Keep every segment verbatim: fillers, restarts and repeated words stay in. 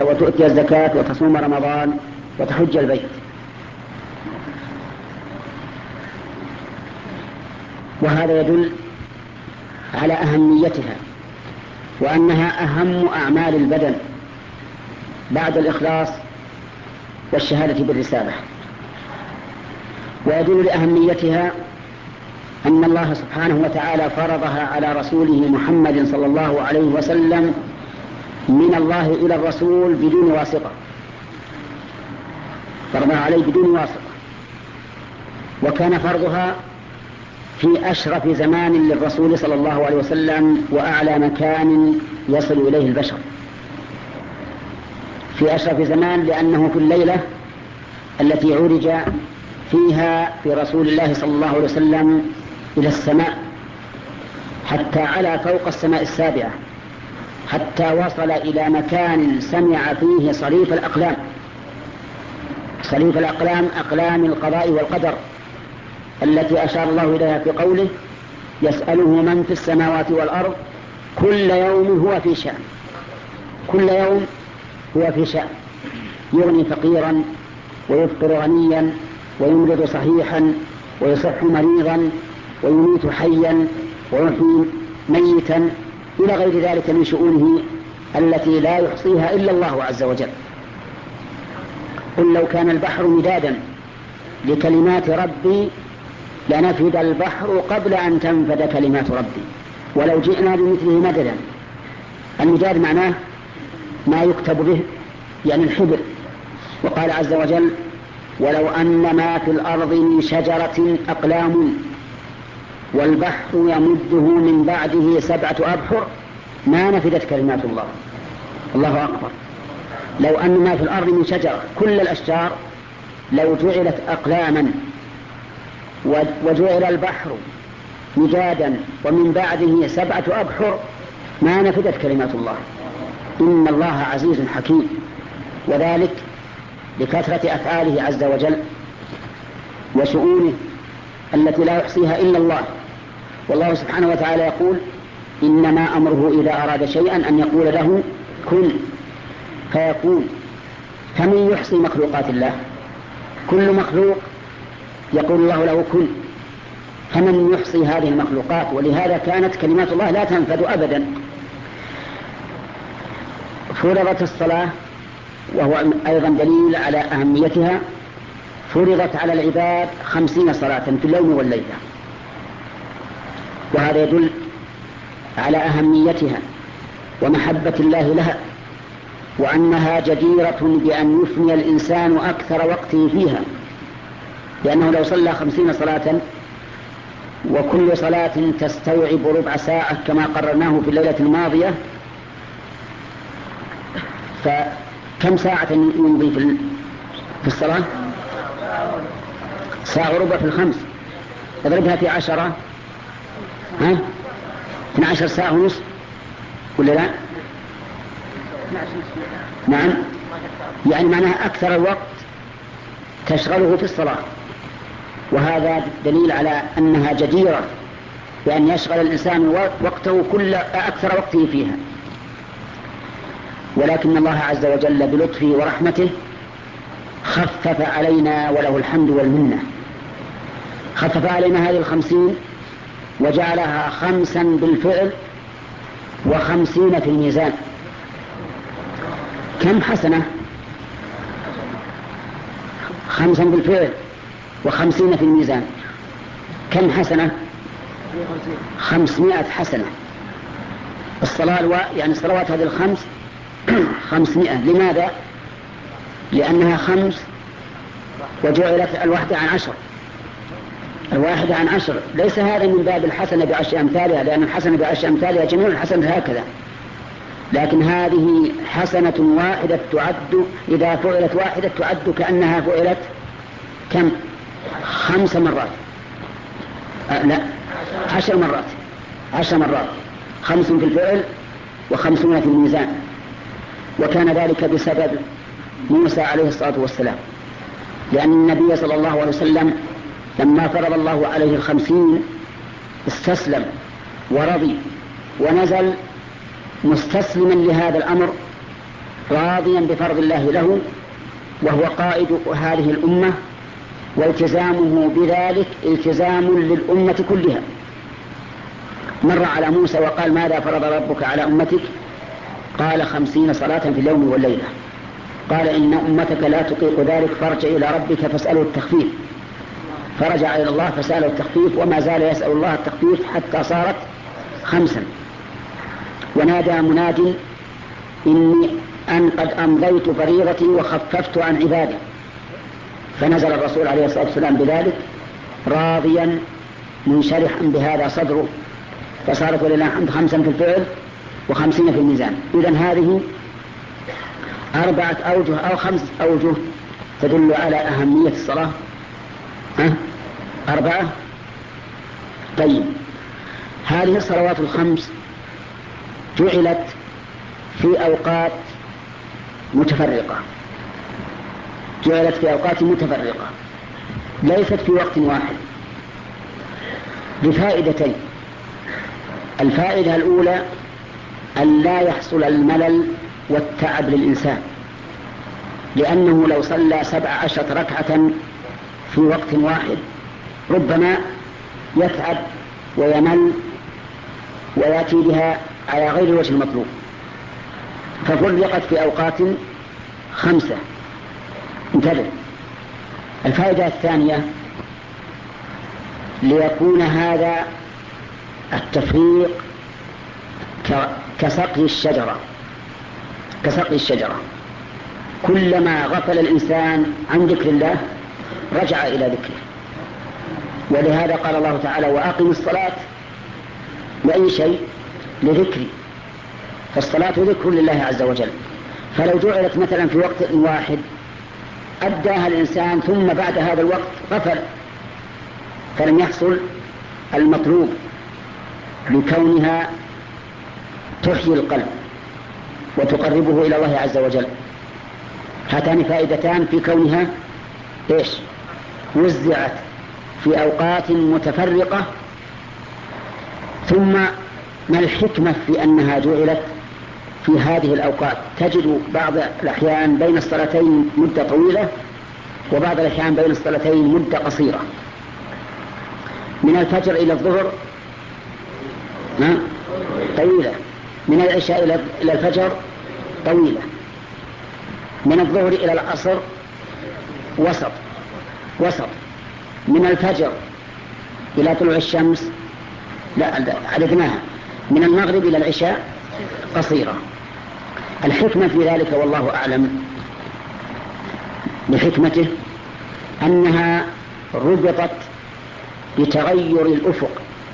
وتؤتي الزكاة وتصوم رمضان وتحج البيت. وهذا يدل على أهميتها وأنها أهم أعمال البدن بعد الإخلاص والشهادة بالرسالة. ويدل لأهميتها أن الله سبحانه وتعالى فرضها على رسوله محمد صلى الله عليه وسلم من الله إلى الرسول بدون واسطة، فرضها عليه بدون واسطة. وكان فرضها في أشرف زمان للرسول صلى الله عليه وسلم وأعلى مكان يصل إليه البشر، في أشرف زمان لأنه في الليلة التي عرج فيها برسول الله صلى الله عليه وسلم إلى السماء حتى على فوق السماء السابعة، حتى وصل إلى مكان سمع فيه صريف الأقلام، صريف الأقلام أقلام القضاء والقدر التي أشار الله إليها في قوله يسأله من في السماوات والأرض كل يوم هو في شأن، كل يوم هو في شأن، يغني فقيرا ويفقر غنيا ويمرض صحيحا ويصح مريضا ويميت حيا ويحيي ميتا إلى غير ذلك من شؤونه التي لا يحصيها إلا الله عز وجل. قل لو كان البحر مدادا لكلمات ربي لنفد البحر قبل أن تنفد كلمات ربي ولو جئنا بمثله مددا. المداد معناه ما يكتب به، يعني الحبر. وقال عز وجل ولو أن ما في الأرض من شجرة أقلام والبحر يمده من بعده سبعة أبحر ما نفدت كلمات الله. الله أكبر. لو أن ما في الأرض من شجرة، كل الأشجار لو جعلت أقلاما وجعل البحر مجادا ومن بعده سبعة أبحر ما نفدت كلمات الله. إن الله عزيز حكيم، وذلك لكثرة أفعاله عز وجل وشؤونه التي لا يحصيها إلا الله. والله سبحانه وتعالى يقول إنما أمره إذا أراد شيئا أن يقول له كن فيكون. فمن يحصي مخلوقات الله؟ كل مخلوق يقول الله له كن، فمن يحصي هذه المخلوقات؟ ولهذا كانت كلمات الله لا تنفذ أبدا. فرضت الصلاة وهو أيضا دليل على أهميتها، فرضت على العباد خمسين صلاة في اليوم والليلة، وهذا يدل على أهميتها ومحبة الله لها، وأنها جديرة بأن يفني الإنسان أكثر وقته فيها، لأنه لو صلى خمسين صلاة وكل صلاة تستوعب ربع ساعة كما قررناه في الليلة الماضية، فكم ساعة يمضي في الصلاة؟ ساعة وربع في الخمس، اضربها في عشرة، ها؟ اثنى عشر ساعة ونصف ولا لا؟ نعم، يعني معناها أكثر الوقت تشغله في الصلاة، وهذا دليل على أنها جديرة بأن يشغل الإنسان وقته كل أكثر وقته فيها. ولكن الله عز وجل بلطفه ورحمته خفف علينا وله الحمد والمنة، خفف علينا هذه الخمسين وجعلها خمسا بالفعل وخمسين في الميزان. كم حسنة؟ خمسا بالفعل وخمسين في الميزان، كم حسنة؟ خمسمائة حسنة. الصلاة الو... يعني الصلوات هذه الخمس خمسمائة. لماذا؟ لأنها خمس وجعلت الواحدة عن عشر، الواحدة عن عشر. ليس هذا من باب الحسنة بعشر أمثالها، لأن الحسنة بعشر أمثالها جميع الحسنة هكذا، لكن هذه حسنة واحدة تعد، إذا فعلت واحدة تعد كأنها فعلت كم؟ خمس مرات، أه لا عشر مرات، عشر مرات، خمس في الفعل وخمسون في الميزان. وكان ذلك بسبب موسى عليه الصلاة والسلام، لأن النبي صلى الله عليه وسلم لما فرض الله عليه الخمسين استسلم ورضي ونزل مستسلما لهذا الأمر راضيا بفرض الله له وهو قائد هذه الأمة، والتزامه بذلك التزام للأمة كلها. مر على موسى وقال: ماذا فرض ربك على أمتك؟ قال: خمسين صلاة في اليوم والليلة. قال: إن أمتك لا تطيق ذلك، فارجع إلى ربك فاسأله التخفيف. فرجع إلى الله فسأله التخفيف، وما زال يسأل الله التخفيف حتى صارت خمسا. ونادى مناد: إني أن قد أمضيت فريضتي وخففت عن عبادي. فنزل الرسول عليه الصلاة والسلام بذلك راضيا منشرحا بهذا صدره، فصارت ولله الحمد خمسا في الفعل وخمسين في الميزان. إذن هذه أربعة أوجه أو خمس أوجه تدل على أهمية الصلاة. ها؟ أربعة. طيب، هذه الصلوات الخمس جعلت في أوقات متفرقة جعلت في أوقات متفرقة ليست في وقت واحد لفائدتين. الفائدة الأولى أن لا يحصل الملل والتعب للإنسان، لأنه لو صلى سبع عشرة ركعة في وقت واحد ربما يتعب ويمل ويأتي بها على غير وجه المطلوب، ففرقت في أوقات خمسة. انتبه. الفائدة الثانية ليكون هذا التفريق كسقي الشجرة كسقي الشجرة كلما غفل الإنسان عن ذكر الله رجع إلى ذكره. ولهذا قال الله تعالى: وأقم الصلاة لأي شيء؟ لذكري. فالصلاة ذكر لله عز وجل، فلو جعلت مثلا في وقت واحد أداها الإنسان ثم بعد هذا الوقت غفل فلم يحصل المطلوب لكونها تحيي القلب وتقربه إلى الله عز وجل. هاتان فائدتان في كونها إيش؟ وزعت في أوقات متفرقة. ثم ما الحكمة في أنها جعلت في هذه الأوقات؟ تجد بعض الأحيان بين الصلاتين مدة طويلة وبعض الأحيان بين الصلاتين مدة قصيرة. من الفجر إلى الظهر طويلة، من العشاء إلى الفجر طويلة، من الظهر إلى العصر وسط وسط من الفجر إلى طلوع الشمس لا عددناها، من المغرب إلى العشاء قصيرة. الحكمة في ذلك والله أعلم بحكمته أنها ربطت بتغير الأفق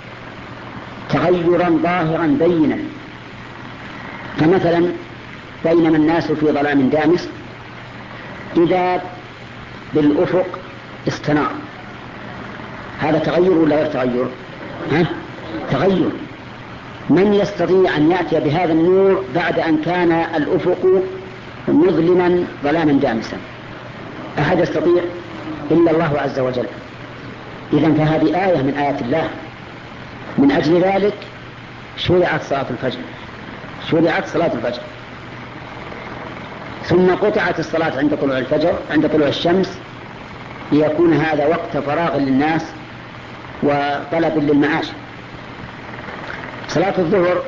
تغيرا ظاهرا بينا. فمثلا بينما الناس في ظلام دامس إذا بالأفق استنار، هذا تغير ولا غير تغير؟ ها؟ تغير. من يستطيع أن يأتي بهذا النور بعد أن كان الأفق مظلما ظلاما دامسا؟ أحد يستطيع إلا الله عز وجل. إذن فهذه آية من آيات الله. من أجل ذلك شرعت صلاة الفجر شرعت صلاة الفجر ثم قطعت الصلاة عند طلوع الفجر عند طلوع الشمس ليكون هذا وقت فراغ للناس وطلب للمعاش. صلاة الظهر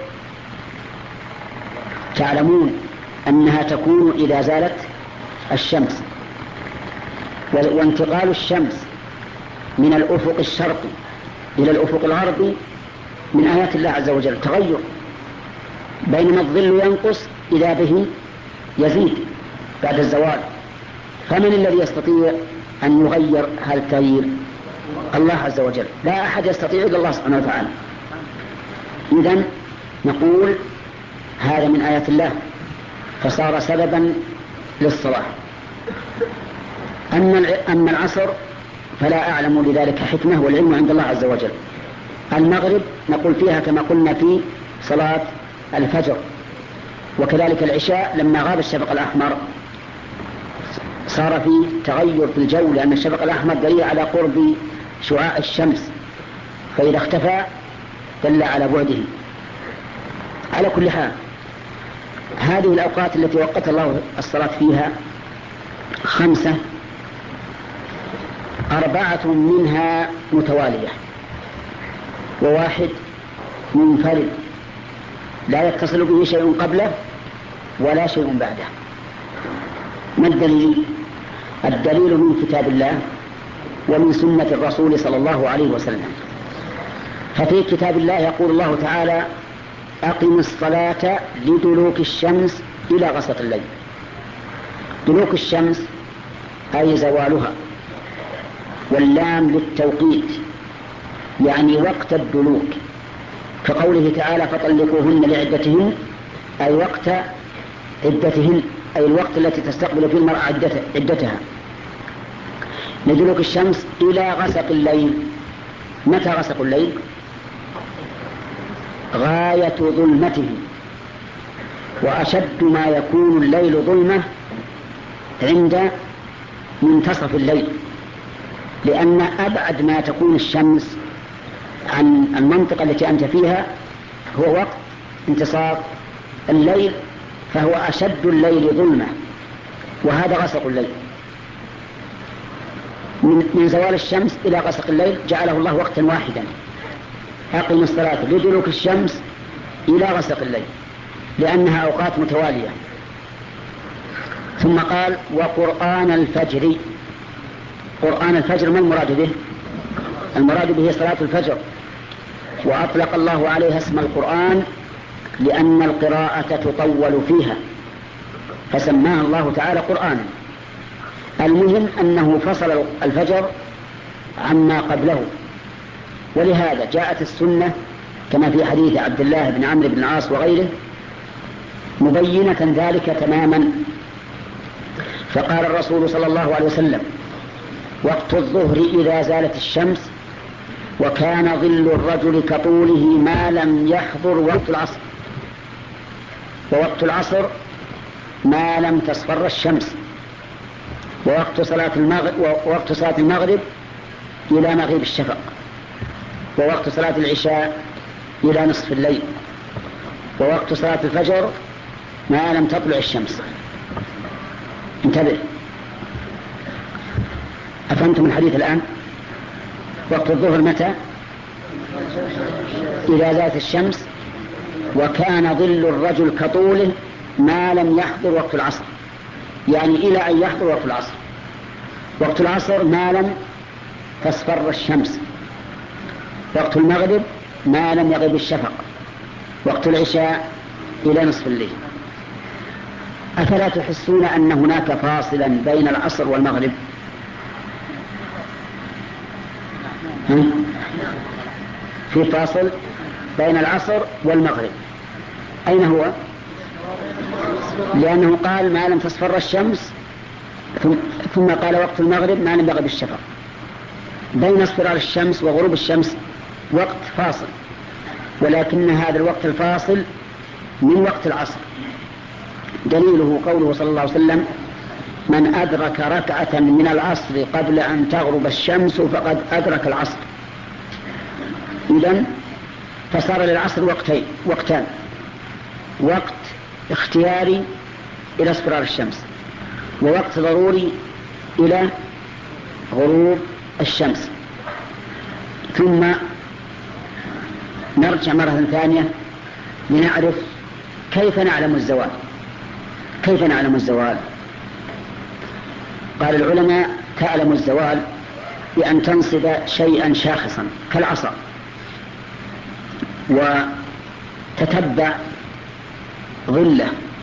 تعلمون أنها تكون إذا زالت الشمس، وانتقال الشمس من الأفق الشرقي إلى الأفق الغربي من آيات الله عز وجل تغير، بينما الظل ينقص إذا به يزيد بعد الزوال. فمن الذي يستطيع أن يغير هذا التغيير؟ الله عز وجل، لا أحد يستطيع إلا الله سبحانه وتعالى. إذن نقول هذا من آيات الله فصار سببا للصلاة. أما العصر فلا أعلم لذلك حكمة والعلم عند الله عز وجل. المغرب نقول فيها كما قلنا في صلاة الفجر، وكذلك العشاء لما غاب الشفق الأحمر صار فيه تغير في الجو، لأن الشفق الأحمر دليل على قرب شعاع الشمس، فإذا اختفى دل على بعده. على كل حال هذه الأوقات التي وقت الله الصلاة فيها خمسة، أربعة منها متوالية وواحد منفرد لا يتصل به شيء قبله ولا شيء بعده. ما الدليل؟ الدليل من كتاب الله ومن سنة الرسول صلى الله عليه وسلم. ففي كتاب الله يقول الله تعالى: أقم الصلاة لدلوك الشمس إلى غسق الليل. دلوك الشمس أي زوالها، واللام للتوقيت يعني وقت الدلوك، كقوله تعالى: فطلقوهن لعدتهن، أي وقت عدتهن، أي الوقت التي تستقبل فيه المرأة عدتها. لدلوك الشمس إلى غسق الليل. متى غسق الليل؟ غاية ظلمته، وأشد ما يكون الليل ظلمة عند منتصف الليل، لأن أبعد ما تكون الشمس عن المنطقة التي أنت فيها هو وقت انتصاف الليل، فهو أشد الليل ظلمة، وهذا غسق الليل. من زوال الشمس إلى غسق الليل جعله الله وقتا واحدا. أقم الصلاة لدلوك الشمس إلى غسق الليل، لأنها أوقات متوالية. ثم قال: وقرآن الفجر. قرآن الفجر ما المراد به؟ المراد به صلاة الفجر، وأطلق الله عليها اسم القرآن لأن القراءة تطول فيها فسماها الله تعالى قرآن. المهم أنه فصل الفجر عما قبله، ولهذا جاءت السنة كما في حديث عبد الله بن عمرو بن العاص وغيره مبينة ذلك تماما. فقال الرسول صلى الله عليه وسلم: وقت الظهر إذا زالت الشمس، وكان ظل الرجل كطوله ما لم يحضر وقت العصر. ووقت العصر ما لم تصفر الشمس، ووقت صلاة المغرب, ووقت صلاة المغرب إلى مغيب الشفق، ووقت صلاة العشاء إلى نصف الليل، ووقت صلاة الفجر ما لم تطلع الشمس. انتبه، أفهمتم الحديث الآن؟ وقت الظهر متى؟ إذا زالت الشمس، وكان ظل الرجل كطوله ما لم يحضر وقت العصر، يعني إلى أن يحضر وقت العصر. وقت العصر ما لم تصفر الشمس، وقت المغرب ما لم يغب الشفق، وقت العشاء إلى نصف الليل. أفلا تحسون أن هناك فاصلا بين العصر والمغرب؟ في فاصل بين العصر والمغرب، أين هو؟ لأنه قال ما لم تصفر الشمس، ثم قال وقت المغرب ما لم يغب الشفق. بين اصفرار الشمس وغروب الشمس وقت فاصل، ولكن هذا الوقت الفاصل من وقت العصر. دليله قوله صلى الله عليه وسلم: من أدرك ركعة من العصر قبل أن تغرب الشمس فقد أدرك العصر. إذن فصار للعصر وقتين وقتان: وقت اختياري إلى اصفرار الشمس، ووقت ضروري إلى غروب الشمس. ثم نرجع مرة ثانية لنعرف كيف نعلم الزوال. كيف نعلم الزوال؟ قال العلماء: تعلم الزوال بأن تنصب شيئا شاخصا كالعصا وتتبع ظله.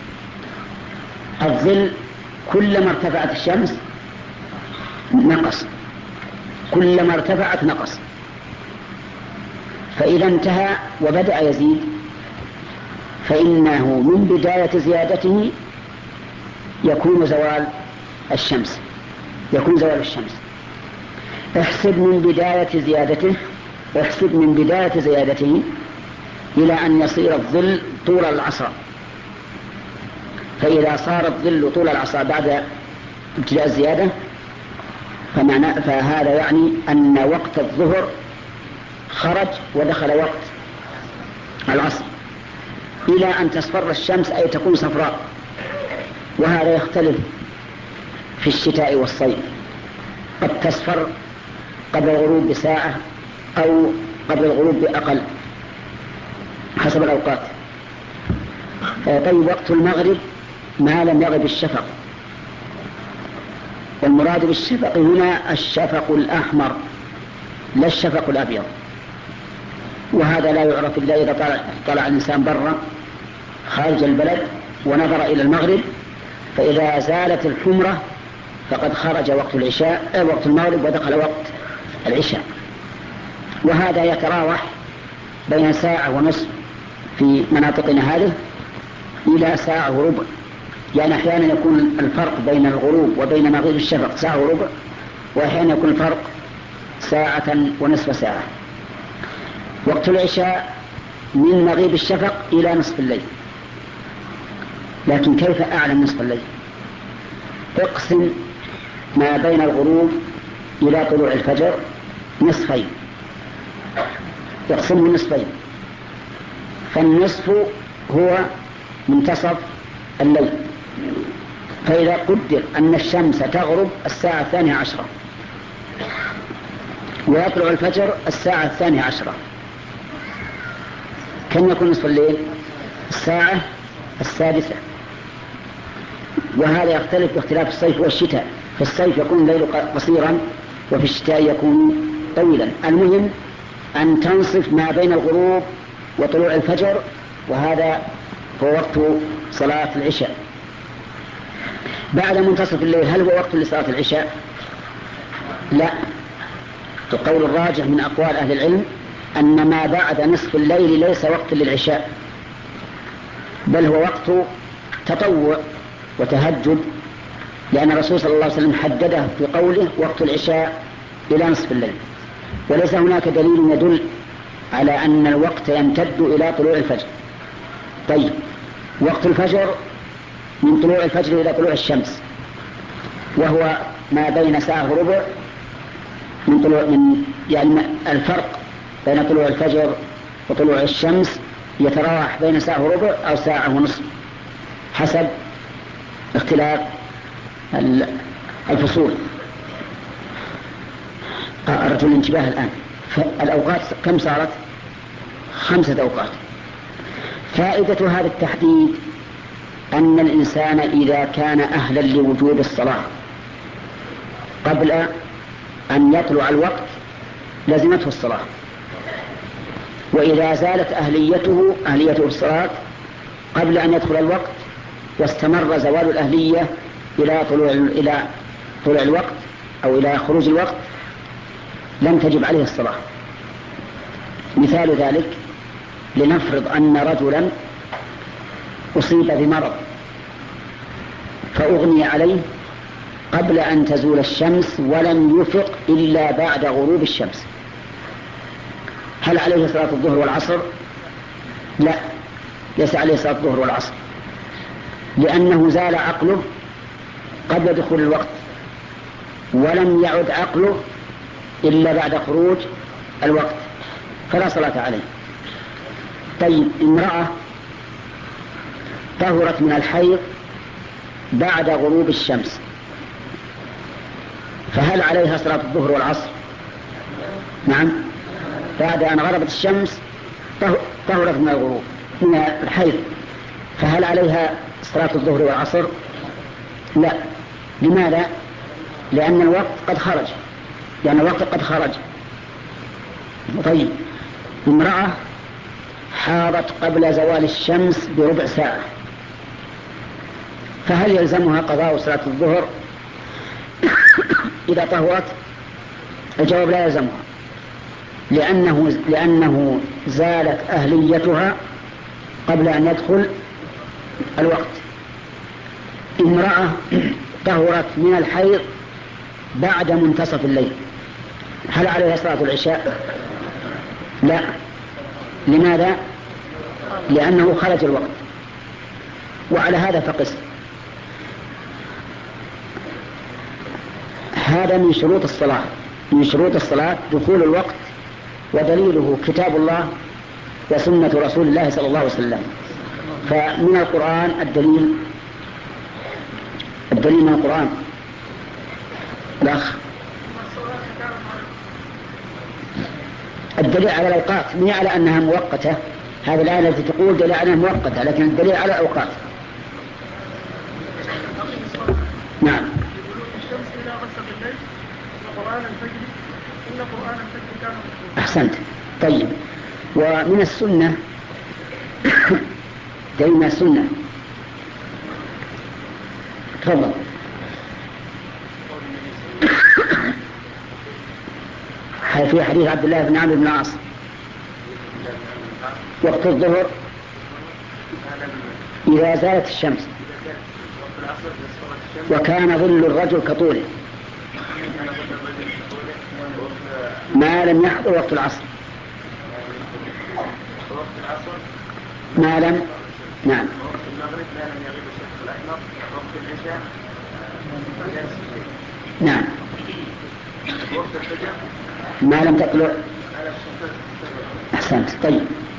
الظل كلما ارتفعت الشمس نقص، كلما ارتفعت نقص، فإذا انتهى وبدأ يزيد فإنه من بداية زيادته يكون زوال الشمس يكون زوال الشمس. احسب من بداية زيادته احسب من بداية زيادته إلى أن يصير الظل طول العصا. فإذا صار الظل طول العصا بعد ابتداء الزيادة فمعنى فهذا يعني أن وقت الظهر خرج ودخل وقت العصر. إلى أن تصفر الشمس أي تكون صفراء، وهذا يختلف في الشتاء والصيف، قد تصفر قبل الغروب بساعة أو قبل الغروب بأقل حسب الأوقات. طيب وقت المغرب ما لم يغب الشفق، والمراد بالشفق هنا الشفق الأحمر لا الشفق الأبيض، وهذا لا يعرف إلا إذا طلع, طلع الإنسان برا خارج البلد ونظر إلى المغرب، فإذا زالت الحمرة فقد خرج وقت العشاء وقت المغرب ودخل وقت العشاء. وهذا يتراوح بين ساعة ونصف في مناطقنا هذه إلى ساعة وربع، يعني أحيانا يكون الفرق بين الغروب وبين مغيب الشفق ساعة وربع، وأحيانا يكون الفرق ساعة ونصف ساعة. وقت العشاء من مغيب الشفق إلى نصف الليل. لكن كيف أعلم نصف الليل؟ اقسم ما بين الغروب إلى طلوع الفجر نصفين، يقسمه نصفين، فالنصف هو منتصف الليل. فإذا قدر أن الشمس تغرب الساعة الثانية عشرة ويطلع الفجر الساعة الثانية عشرة، كم يكون نصف الليل؟ الساعة السادسة. وهذا يختلف باختلاف الصيف والشتاء، في الصيف يكون الليل قصيرا وفي الشتاء يكون طويلا. المهم أن تنصف ما بين الغروب وطلوع الفجر، وهذا هو وقت صلاة العشاء. بعد منتصف الليل هل هو وقت لصلاة العشاء؟ لا، القول الراجح من أقوال أهل العلم أن ما بعد نصف الليل ليس وقت للعشاء، بل هو وقت تطوع وتهجد، لأن الرسول صلى الله عليه وسلم حدده في قوله وقت العشاء إلى نصف الليل، وليس هناك دليل يدل على أن الوقت يمتد إلى طلوع الفجر. طيب وقت الفجر من طلوع الفجر إلى طلوع الشمس، وهو ما بين ساعة وربع من طلوع من يعني الفرق بين طلوع الفجر وطلوع الشمس يتراوح بين ساعة وربع أو ساعة ونصف حسب اختلاف الفصول. أردت الانتباه الآن. الأوقات كم صارت؟ خمسة أوقات. فائدة هذا التحديد أن الإنسان إذا كان أهلا لوجوب الصلاة قبل أن يطلع الوقت لزمته الصلاة، وإذا زالت أهليته أهليته الصلاة قبل أن يدخل الوقت واستمر زوال الأهلية إلى طلوع إلى طلوع الوقت أو إلى خروج الوقت لم تجب عليه الصلاة. مثال ذلك لنفرض أن رجلا أصيب بمرض فأغمي عليه قبل أن تزول الشمس ولم يفق إلا بعد غروب الشمس، هل عليه صلاة الظهر والعصر؟ لا، ليس عليه صلاة الظهر والعصر، لأنه زال عقله قبل دخول الوقت ولم يعد عقله إلا بعد خروج الوقت، فلا صلاة عليه. طيب امرأة طهرت من الحيض بعد غروب الشمس، فهل عليها صلاة الظهر والعصر؟ نعم، بعد أن غربت الشمس طهرت من الغروب من الحيض، فهل عليها صلاة الظهر والعصر؟ لا. لماذا؟ لأن الوقت قد خرج لأن الوقت قد خرج. طيب امرأة حاضت قبل زوال الشمس بربع ساعة، فهل يلزمها قضاء صلاة الظهر إذا طهرت؟ الجواب لا يلزمها، لأنه, لأنه زالت أهليتها قبل أن يدخل الوقت. امرأة طهرت من الحيض بعد منتصف الليل، هل عليها صلاة العشاء؟ لا. لماذا؟ لأنه خرج الوقت. وعلى هذا فقس. هذا من شروط الصلاة من شروط الصلاة دخول الوقت، ودليله كتاب الله وسنة رسول الله صلى الله عليه وسلم. فمن القرآن الدليل الدليل من القرآن الأخ الدليل على الأوقات مو على أنها مؤقتة. هذه الآية التي تقول دليل على أنها مؤقتة، لكن الدليل على الأوقات. نعم. أحسنت. طيب، ومن السنة دليل السنة. تفضل. في حديث عبد الله بن عمرو بن العاص وقت الظهر إذا زالت الشمس وكان ظل الرجل كطوله ما لم يحضر وقت العصر ما لم نعم نعم ما لم تطلع. أحسنت. طيب،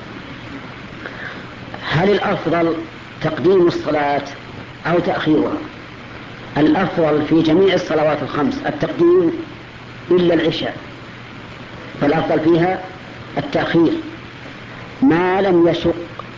هل الأفضل تقديم الصلاة أو تأخيرها؟ الأفضل في جميع الصلوات الخمس التقديم إلا العشاء، فالأفضل فيها التأخير ما لم يشق.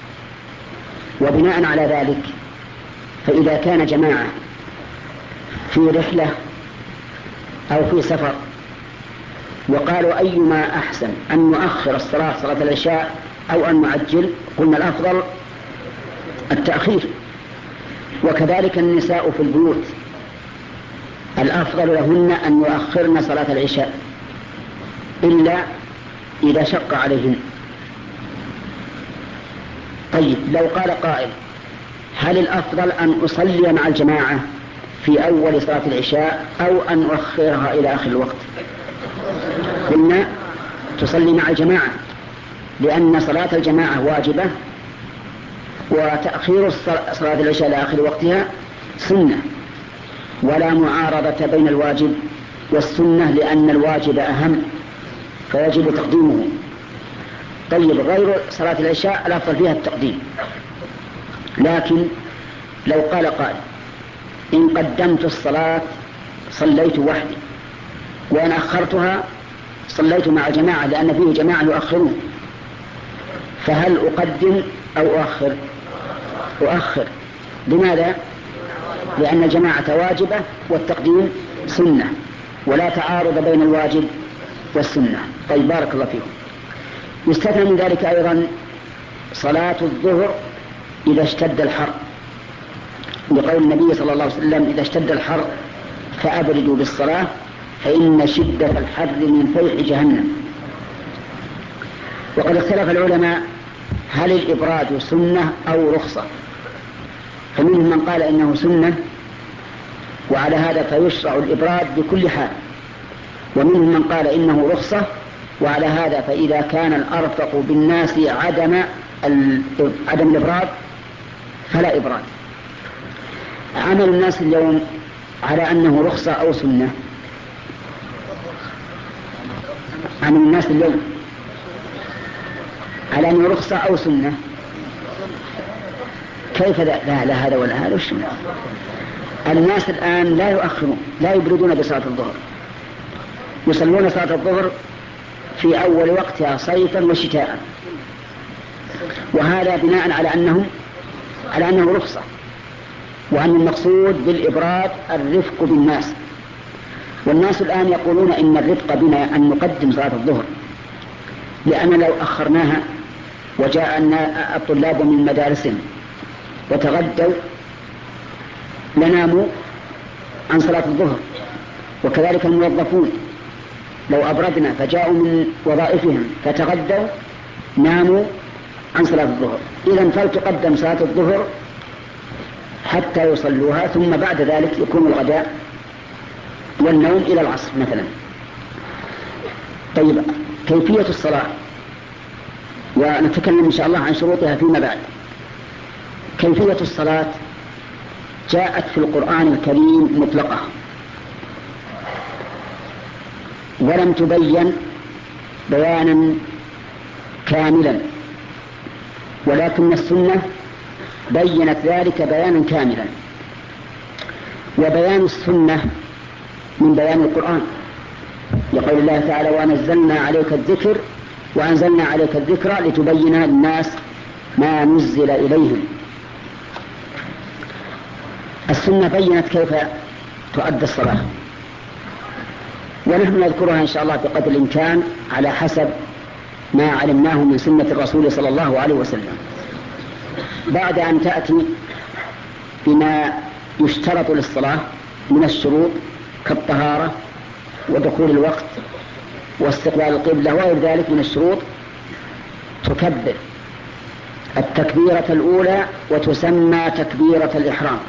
وبناء على ذلك فإذا كان جماعة في رحلة أو في سفر وقالوا أيما أحسن أن نؤخر الصلاة صلاة العشاء أو أن نعجل، قلنا الأفضل التأخير. وكذلك النساء في البيوت الأفضل لهن أن يؤخرن صلاة العشاء إلا إذا شق عليهن. طيب، لو قال قائل هل الأفضل أن أصلي مع الجماعة في أول صلاة العشاء أو أن أؤخرها إلى آخر الوقت؟ قلنا تصلي مع الجماعة، لأن صلاة الجماعة واجبة، وتأخير صلاة العشاء إلى آخر وقتها سنة، ولا معارضة بين الواجب والسنة، لأن الواجب أهم فيجب تقديمه. طيب، غير صلاة العشاء الأفضل فيها التقديم. لكن لو قال قائل إن قدمت الصلاة صليت وحدي، وإن أخرتها صليت مع جماعة، لأن فيه جماعة يؤخرون، فهل أقدم أو أؤخر؟ أؤخر. لماذا؟ لأن الجماعة واجبة والتقديم سنة، ولا تعارض بين الواجب والسنة. طيب، بارك الله فيكم. يستثنى من ذلك أيضا صلاة الظهر إذا اشتد الحر، لقول النبي صلى الله عليه وسلم إذا اشتد الحر فأبردوا بالصلاة فإن شدة الحر من فيح جهنم. وقد اختلف العلماء هل الإبراد سنة أو رخصة، فمنهم من قال إنه سنة وعلى هذا فيشرع الإبراد بكل حال، ومنهم من قال إنه رخصة وعلى هذا فإذا كان الأرفق بالناس عدم عدم الإبراد فلا إبراد. عمل الناس اليوم على أنه رخصة أو سنة. عمل الناس اليوم على أنه رخصة أو سنة. كيف لا, لا, لا هذا ولا هذا وش؟ الناس الآن لا يؤخرون، لا يبردون بصلاة الظهر، يصلون صلاة الظهر في أول وقتها صيفا وشتاء، وهذا بناء على أنهم على أنه رخصة، وأن المقصود بالإبراد الرفق بالناس. والناس الآن يقولون إن الرفق بنا أن نقدم صلاة الظهر، لأن لو أخرناها وجاء الطلاب من مدارسهم وتغدوا لناموا عن صلاة الظهر، وكذلك الموظفون لو أبردنا فجاءوا من وظائفهم فتغدوا ناموا عن صلاة الظهر. إذن فلتقدم صلاة الظهر حتى يصلوها، ثم بعد ذلك يكون الغداء والنوم إلى العصر مثلا. طيب، كيفية الصلاة، ونتكلم إن شاء الله عن شروطها فيما بعد. كيفية الصلاة جاءت في القرآن الكريم مطلقة ولم تبين بيانا كاملا، ولكن السنة بينت ذلك بيانا كاملا. وبيان السنة من بيان القرآن، يقول الله تعالى: ونزلنا عليك الذكر وأنزلنا عليك الذكر لتبين للناس ما نزل إليهم. السنة بينت كيف تؤدى الصلاة، ونحن نذكرها إن شاء الله بقدر الإمكان على حسب ما علمناه من سنة الرسول صلى الله عليه وسلم. بعد أن تأتي بما يشترط للصلاة من الشروط كالطهارة ودخول الوقت واستقبال القبلة وغير ذلك من الشروط، تكبر التكبيرة الأولى وتسمى تكبيرة الإحرام،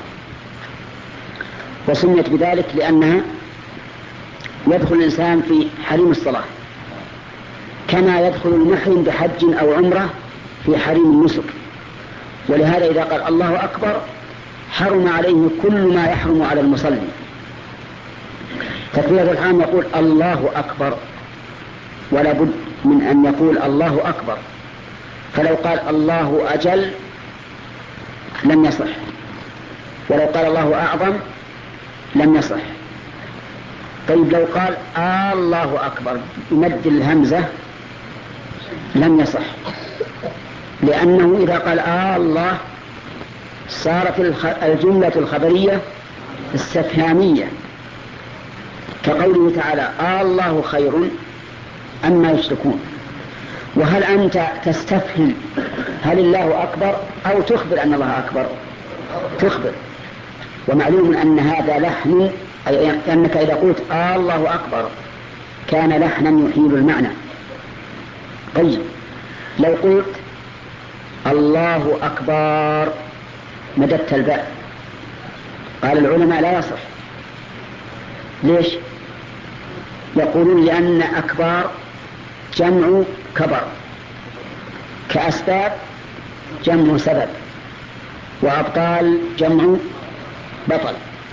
وسميت بذلك لأنها يدخل الإنسان في حريم الصلاة كما يدخل المحرم بحج أو عمرة في حريم النسك. ولهذا إذا قال الله أكبر حرم عليه كل ما يحرم على المصلي. تكبيرة الإحرام يقول الله أكبر، ولا بد من أن يقول الله أكبر، فلو قال الله أجل لم يصح، ولو قال الله أعظم لم يصح. طيب لو قال آه الله أكبر بمد الهمزة لم يصح، لأنه إذا قال آه الله صارت الجملة الخبرية استفهامية، كقوله تعالى آه الله خير أما يشركون. وهل أنت تستفهم هل الله أكبر أو تخبر أن الله أكبر؟ تخبر. ومعلوم أن هذا لحن، أي أنك إذا قلت آه الله أكبر كان لحنا يحيل المعنى. طيب لو قلت الله أكبر مددت الباء، قال العلماء لا يصح. ليش؟ يقولون لأن أكبر جمع كبر، كأسباب جمع سبب، وأبطال جمع بطل.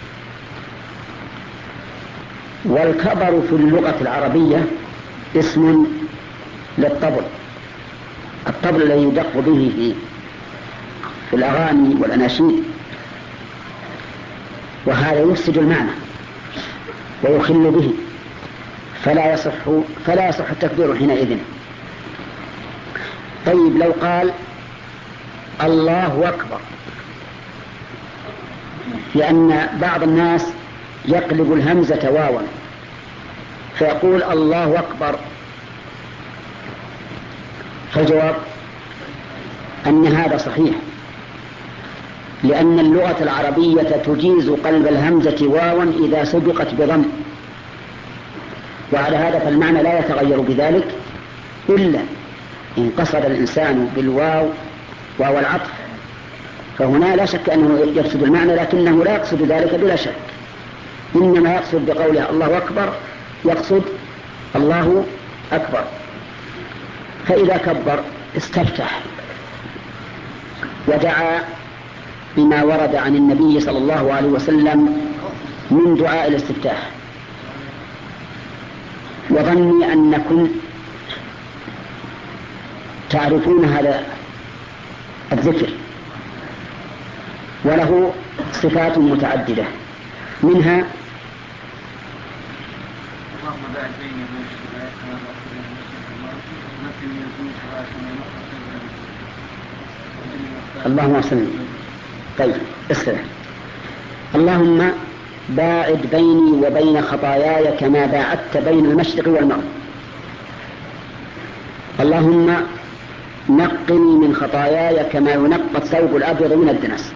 والكبر في اللغة العربية اسم للطبل، الطبل الذي يدق به في, في الأغاني والأناشيد، وهذا يفسد المعنى ويخل به، فلا يصح فلا يصح التكبير حينئذ. طيب لو قال الله أكبر، لأن بعض الناس يقلب الهمزة واوا فيقول الله أكبر، فالجواب أن هذا صحيح، لأن اللغة العربية تجيز قلب الهمزة واوا إذا سبقت بضم، وعلى هذا فالمعنى لا يتغير بذلك إلا إن قصد الإنسان بالواو واو العطف، فهنا لا شك أنه يقصد المعنى، لكنه لا يقصد ذلك بلا شك، إنما يقصد بقوله الله أكبر يقصد الله أكبر. فإذا كبر استفتح ودعا بما ورد عن النبي صلى الله عليه وسلم من دعاء الاستفتاح. وظني أنكم تعرفون هذا الذكر، وله صفات متعددة، منها اللهم صل. طيب اسمع: اللهم باعد بيني وبين خطاياي كما باعدت بين المشرق والمغرب. اللهم نقني من خطاياي كما ينقى الثوب الأبيض من الدنس.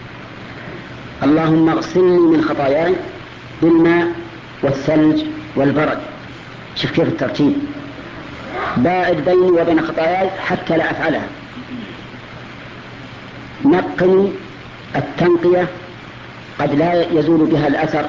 اللهم اغسلني من خطاياي بالماء والثلج والبرد. شوف كيف الترتيب: باعد بيني وبين خطاياي حتى لا أفعلها. نقني التنقية قد لا يزول بها الأثر،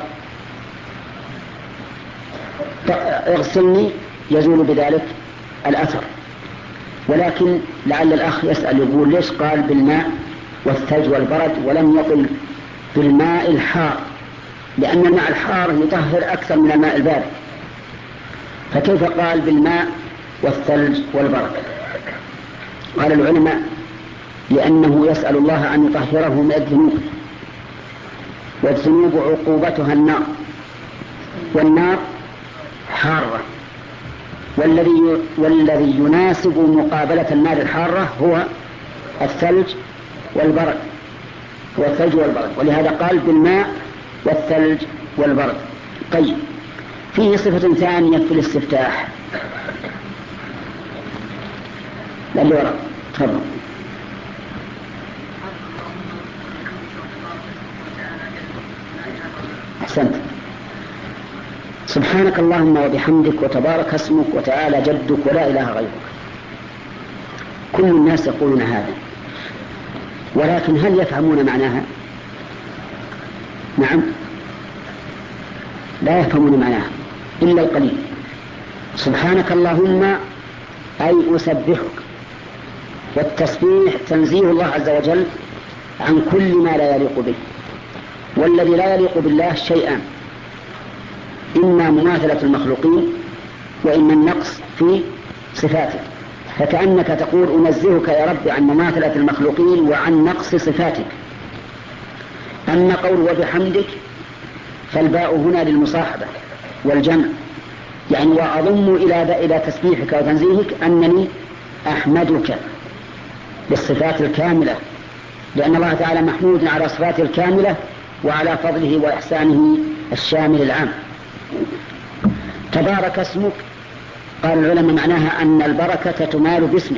اغسلني يزول بذلك الأثر. ولكن لعل الأخ يسأل يقول ليش قال بالماء والثلج والبرد ولم يقل بالماء الحار؟ لأن الماء الحار يطهر أكثر من الماء البارد، فكيف قال بالماء والثلج والبرد؟ قال العلماء لأنه يسأل الله أن يطهره من الذنوب، والذنوب عقوبتها النار، والنار حارة، والذي والذي يناسب مقابلة النار الحارة هو الثلج والبرد، هو الثلج والبرد، ولهذا قال بالماء والثلج والبرد. طيب، فيه صفة ثانية في الاستفتاح. اللي وراء تفضل. أحسنت. سبحانك اللهم وبحمدك وتبارك اسمك وتعالى جدك ولا إله غيرك. كل الناس يقولون هذا، ولكن هل يفهمون معناها؟ نعم، لا يفهمون معناها إلا القليل. سبحانك اللهم أي أسبحك، والتسبيح تنزيه الله عز وجل عن كل ما لا يليق به، والذي لا يليق بالله شيئان: إما مماثلة المخلوقين، وإما النقص في صفاته. فكأنك تقول أنزهك يا رب عن مماثلة المخلوقين وعن نقص صفاتك. أما قول وبحمدك فالباء هنا للمصاحبة والجمع، يعني وأضم إلى إلى تسبيحك وتنزيهك أنني أحمدك بالصفات الكاملة، لأن الله تعالى محمود على صفاته الكاملة وعلى فضله وإحسانه الشامل العام. تبارك اسمك، قال العلماء معناها أن البركة تنال باسمك،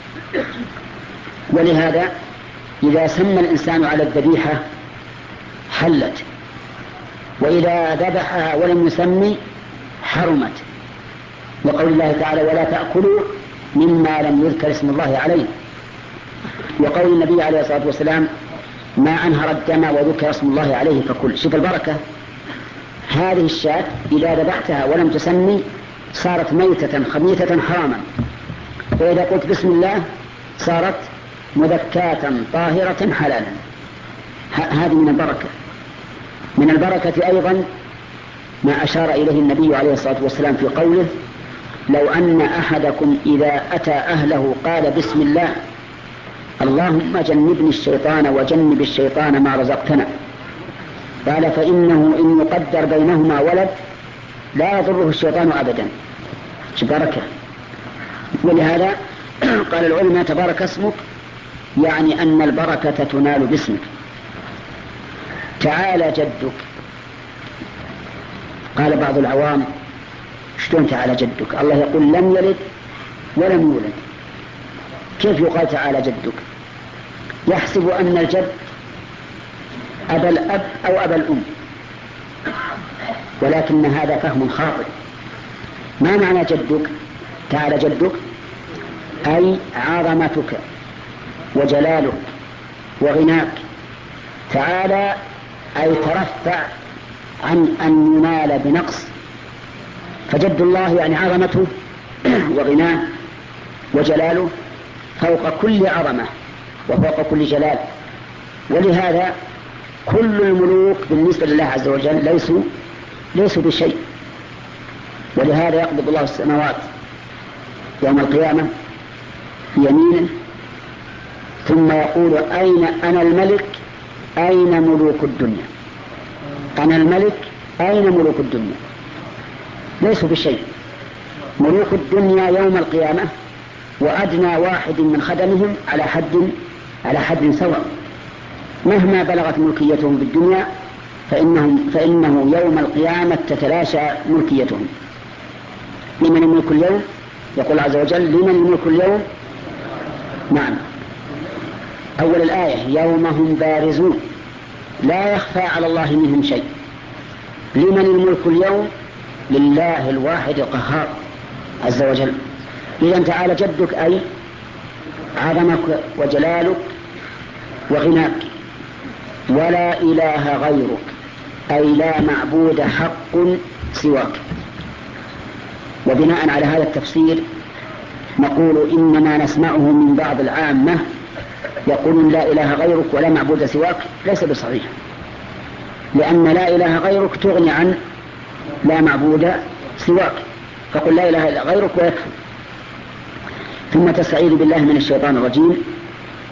ولهذا إذا سمى الإنسان على الذبيحة حلت، وإذا ذبحها ولم يسمي حرمت، وقول الله تعالى ولا تأكلوا مما لم يذكر اسم الله عليه، وقول النبي عليه الصلاة والسلام ما أنهر الدم وذكر اسم الله عليه فكل. شوف البركة، هذه الشاة إذا ذبحتها ولم تسمي صارت ميتة خبيثة حراما، وإذا قلت بسم الله صارت مذكاة طاهرة حلالا. هذه من البركة. من البركة أيضا ما أشار إليه النبي عليه الصلاة والسلام في قوله لو أن أحدكم إذا أتى أهله قال بسم الله اللهم جنبني الشيطان وجنب الشيطان ما رزقتنا، قال فإنه إن يقدر بينهما ولد لا يضره الشيطان أبدا. بركة. ولهذا قال العلماء تبارك اسمك يعني أن البركة تنال باسمك. تعالى جدك، قال بعض العوام شلون تعالى جدك؟ الله يقول لم يلد ولم يولد، كيف يقال تعالى جدك؟ يحسب أن الجد أبا الأب أو أبا الأم، ولكن هذا فهم خاطئ. ما معنى جدك؟ تعالى جدك أي عظمتك وجلالك وغناك. تعالى أي ترفع عن أن ينال بنقص، فجد الله يعني عظمته وغناه وجلاله فوق كل عظمة وفوق كل جلال. ولهذا كل الملوك بالنسبة لله عز وجل ليسوا ليسوا بشيء. ولهذا يقبض الله السماوات يوم القيامة بيمينه ثم يقول أين أنا الملك أين ملوك الدنيا؟ أنا الملك أين ملوك الدنيا؟ ليسوا بشيء. ملوك الدنيا يوم القيامة وأدنى واحد من خدمهم على حد على حد سواء، مهما بلغت ملكيتهم في الدنيا فإنهم فإنه يوم القيامة تتلاشى ملكيتهم. لمن الملك اليوم؟ يقول عز وجل لمن الملك اليوم؟ نعم، أول الآية يوم هم بارزون لا يخفى على الله منهم شيء. لمن الملك اليوم؟ لله الواحد القهار عز وجل. إذن تعالى جدك أي عظمك وجلالك وغناك، ولا إله غيرك أي لا معبود حق سواك. وبناء على هذا التفسير نقول إنما نسمعه من بعض العامة يقولون لا إله غيرك ولا معبود سواك، ليس بصحيح، لأن لا إله غيرك تغني عن لا معبود سواك، فقل لا إله غيرك ويكفي. ثم تستعيذ بالله من الشيطان الرجيم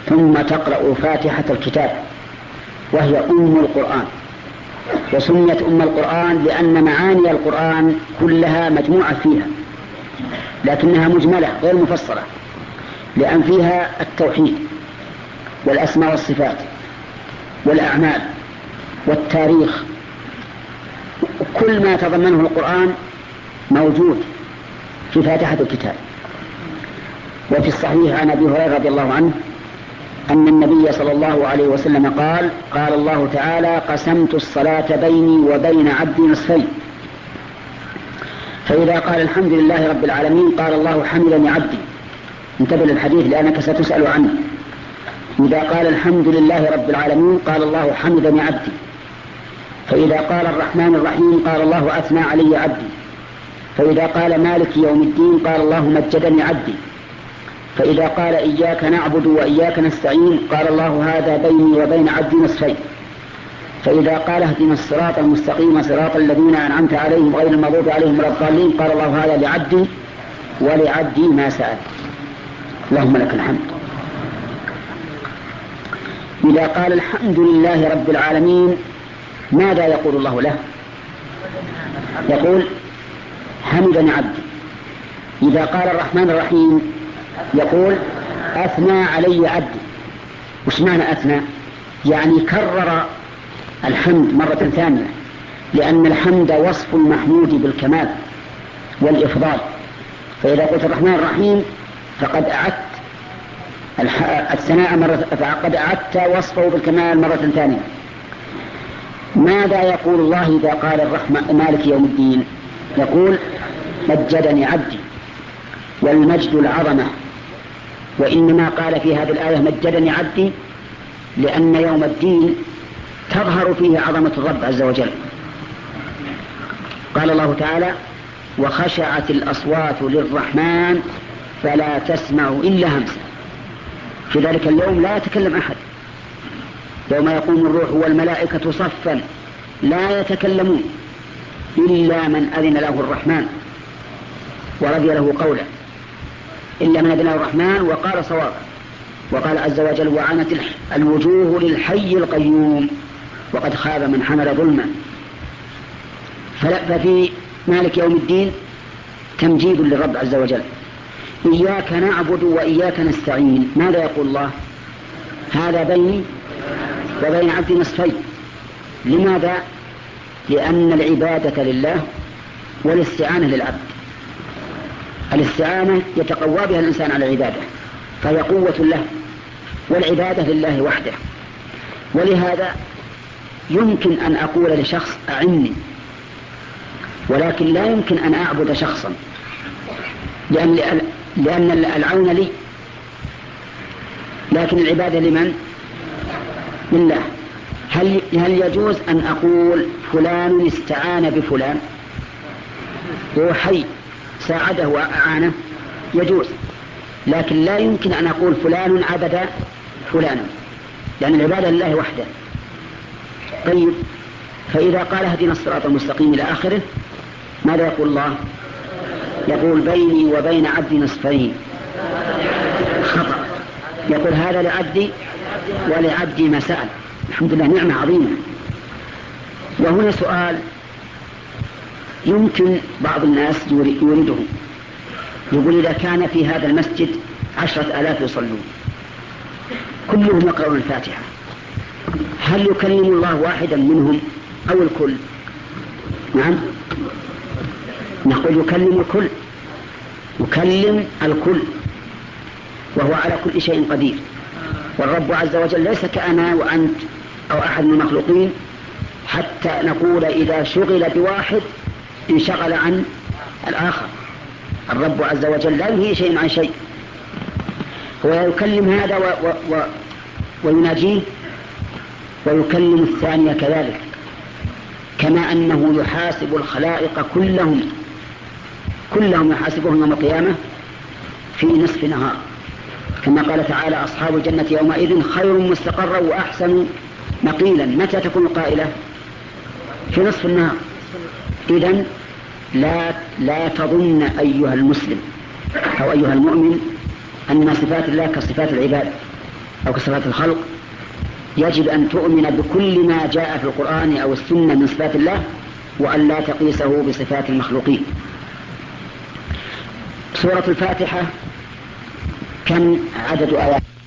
ثم تقرأ فاتحة الكتاب وهي أم القرآن. وسميت أم القرآن لأن معاني القرآن كلها مجموعة فيها، لكنها مجملة غير مفصلة، لأن فيها التوحيد والأسماء والصفات والأعمال والتاريخ، كل ما تضمنه القرآن موجود في فاتحة الكتاب. وفي الصحيح عن أبي هريرة رضي الله عنه أن النبي صلى الله عليه وسلم قال: قال الله تعالى: قسمت الصلاة بيني وبين عبدي نصفين، فإذا قال الحمد لله رب العالمين قال الله: حمدني عبدي. انتبه للحديث لأنك ستسأل عنه. إذا قال الحمد لله رب العالمين قال الله: حمدني عبدي. فإذا قال الرحمن الرحيم قال الله: أثنى علي عبدي. فإذا قال مالك يوم الدين قال الله: مجدني عبدي. فإذا قال إياك نعبد وإياك نستعين قال الله: هذا بيني وبين عبدي نصفين. فإذا قال اهدنا الصراط المستقيم صراط الذين أنعمت عليهم غير المغضوب عليهم ولا الضالين قال الله: هذا لعبدي ولعبدي ما سأل. اللهم لك الحمد. إذا قال الحمد لله رب العالمين ماذا يقول الله له؟ يقول: حمدني عبدي. إذا قال الرحمن الرحيم يقول: أثنى علي عبدي. وش معنى أثنى؟ يعني كرر الحمد مرة ثانية، لأن الحمد وصف المحمود بالكمال والإفضال. فإذا قلت الرحمن الرحيم فقد أعدت الثناء مرة، فقد أعدت وصفه بالكمال مرة ثانية. ماذا يقول الله إذا قال الرحمن مالك يوم الدين؟ يقول: مجدني عبدي. والمجد العظمة، وإنما قال في هذه الآية مجدني عبدي لأن يوم الدين تظهر فيه عظمة الرب عز وجل. قال الله تعالى: وخشعت الأصوات للرحمن فلا تسمع إلا همسا. في ذلك اليوم لا يتكلم أحد، يوم يقوم الروح والملائكة صفا لا يتكلمون إلا من أذن له الرحمن ورضي له قوله، إلا من أذن له الرحمن وقال صوابا. وقال عز وجل: وعنت الوجوه للحي القيوم وقد خاب من حمل ظلما. ففي مالك يوم الدين تمجيد للرب عز وجل. إياك نعبد وإياك نستعين، ماذا يقول الله؟ هذا بيني وبين عبدي نصفين. لماذا؟ لأن العبادة لله والاستعانة للعبد. الاستعانة يتقوى بها الإنسان على العبادة، فهي قوة له، والعبادة لله وحده. ولهذا يمكن أن أقول لشخص أعني، ولكن لا يمكن أن أعبد شخصا، لأن لأن العون لي، لكن العبادة لمن؟ لله. هل هل يجوز أن أقول فلان استعان بفلان هو حي ساعده وأعانه؟ يجوز، لكن لا يمكن أن أقول فلان عبد فلانا، لأن العبادة لله وحده. طيب، فإذا قال اهدنا الصراط المستقيم إلى آخره ماذا يقول الله؟ يقول: بيني وبين عبدي نصفين. خطأ، يقول: هذا لعبدي ولعبدي ما سأل. الحمد لله، نعمة عظيمة. وهنا سؤال يمكن بعض الناس يريده، يقول: إذا كان في هذا المسجد عشرة آلاف يصلون كلهم يقرؤون الفاتحة، هل يكلم الله واحدا منهم أو الكل؟ نعم، نقول يكلم الكل، يكلم الكل، وهو على كل شيء قدير. والرب عز وجل ليس كأنا وأنت أو أحد من المخلوقين حتى نقول إذا شغل بواحد انشغل عن الآخر. الرب عز وجل لا ينهي شيء عن شيء، هو يكلم هذا و و و ويناجيه، ويكلم الثانية كذلك، كما أنه يحاسب الخلائق كلهم كلهم يحاسبهم يوم القيامة في نصف نهار، كما قال تعالى: أصحاب الجنة يومئذ خير مستقرا وأحسن مقيلا. متى تكون القائلة؟ في نصف النهار. إذن لا لا تظن أيها المسلم أو أيها المؤمن أن صفات الله كصفات العباد، أو كصفات الخلق يجب أن تؤمن بكل ما جاء في القرآن أو السنة من صفات الله، وأن لا تقيسه بصفات المخلوقين. سورة الفاتحة كم عدد آيات؟